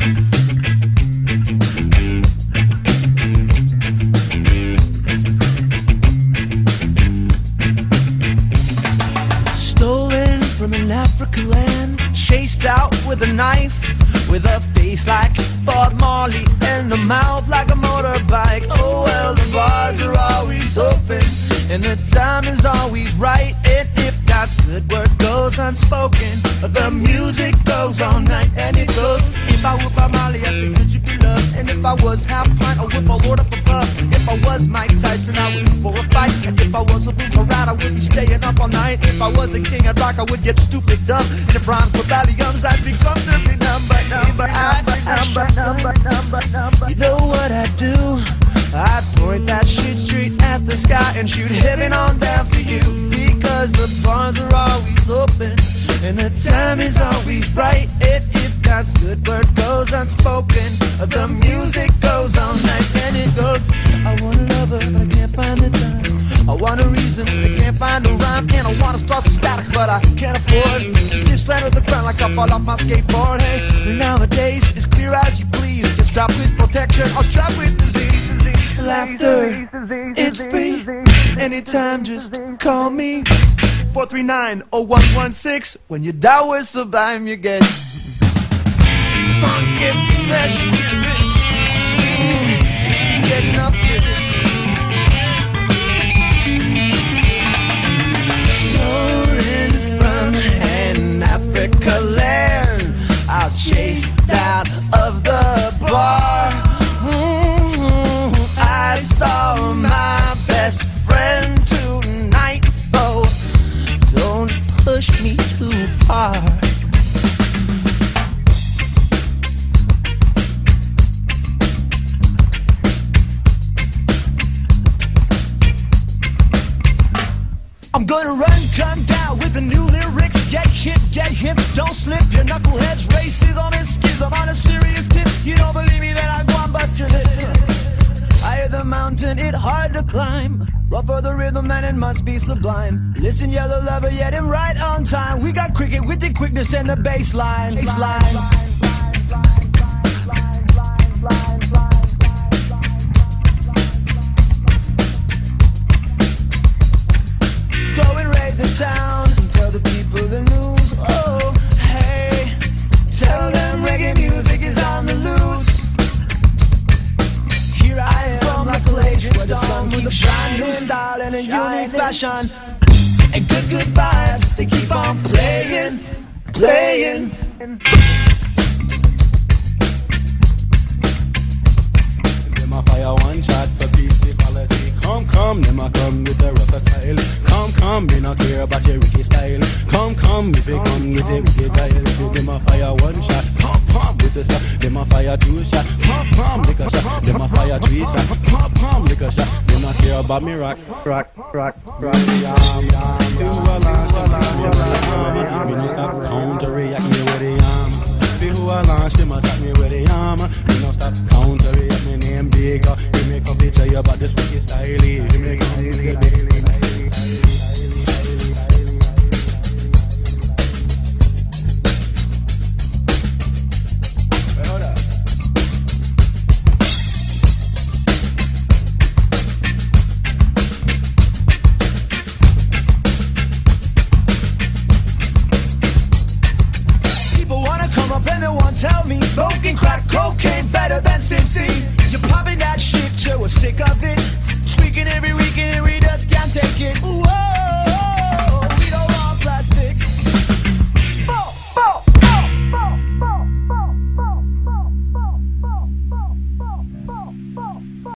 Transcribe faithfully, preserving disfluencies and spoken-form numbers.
Stolen from an African land, chased out with a knife, with a face like Bob Marley and a mouth like a motorbike. Oh well, the bars are always open and the time is always right. And if God's good word goes unspoken, the music goes all night. And it goes, if I were Bob Marley, I say, could you be loved? And if I was half pint, I would my Lord up above. If I was Mike Tyson, I would go for a fight. And if I was a Boomer Rat, I would be staying up all night. If I was a king of rock, I would get stupid dumb. And if rhymes were Valiums, I'd be comfortably numb. But number, number, number, number, number, number. You know what I'd do? I'd point that shit straight at the sky and shoot heaven on down for you. Because the bars are always open and the time is always right. And if God's good word goes unspoken, the music goes all night. And it goes, I want a lover, but I can't find the time. I want a reason, I can't find a rhyme. And I want to start some static, but I can't afford this land with the ground like I fall off my skateboard. Hey, nowadays it's clear as you please. Get strapped with protection or strapped with disease. Laughter, it's free. Anytime, just call me. four three nine, oh one one six. When you die with Sublime, you get funky fresh. Getting up with it. Stolen from an Africa land, I was chased out of the bar. I saw my best friend tonight, so don't push me too far. I'm gonna run, come down with the new lyrics. Get hip, get hip, don't slip. Your knuckleheads races on his skis. I'm on a serious tip. You don't believe me, then I go and bust your lip. Higher the mountain, it hard to climb. Rougher the rhythm, man, it must be sublime. Listen, you're the lover, yet him right on time. We got cricket with the quickness and the bass line. Bass line. Go and raise the sound and tell the people the news. Oh, hey, tell them reggae music is on the loose. Here I am from like a legend stone with a brand new style and a unique fashion. And good, good vibes, they keep on playing, playing. Them a fire one shot for peace equality. Come, come, them a come with the rougher style. Come, come, me not care about your Ricky style. Come, come, if they come with the wicked style. Them a fire one shot, pump, pump with the shot. Them a fire two shot, pump, pump, lick a shot. Them a fire three shot, pump, pump, lick a shot. Them not care about me rock, rock, rock, rock. Yam, yam, feel a launch, them a attack me with the arm. Me no stop counter-react me with the arm. Feel who a launch, them attack me with the arm. Me no stop counter-react me name bigger. You make up to tell you about this wicked style. You make up to tell you. Tell me smoking crack cocaine better than Sim C. You're popping that shit, you were sick of it.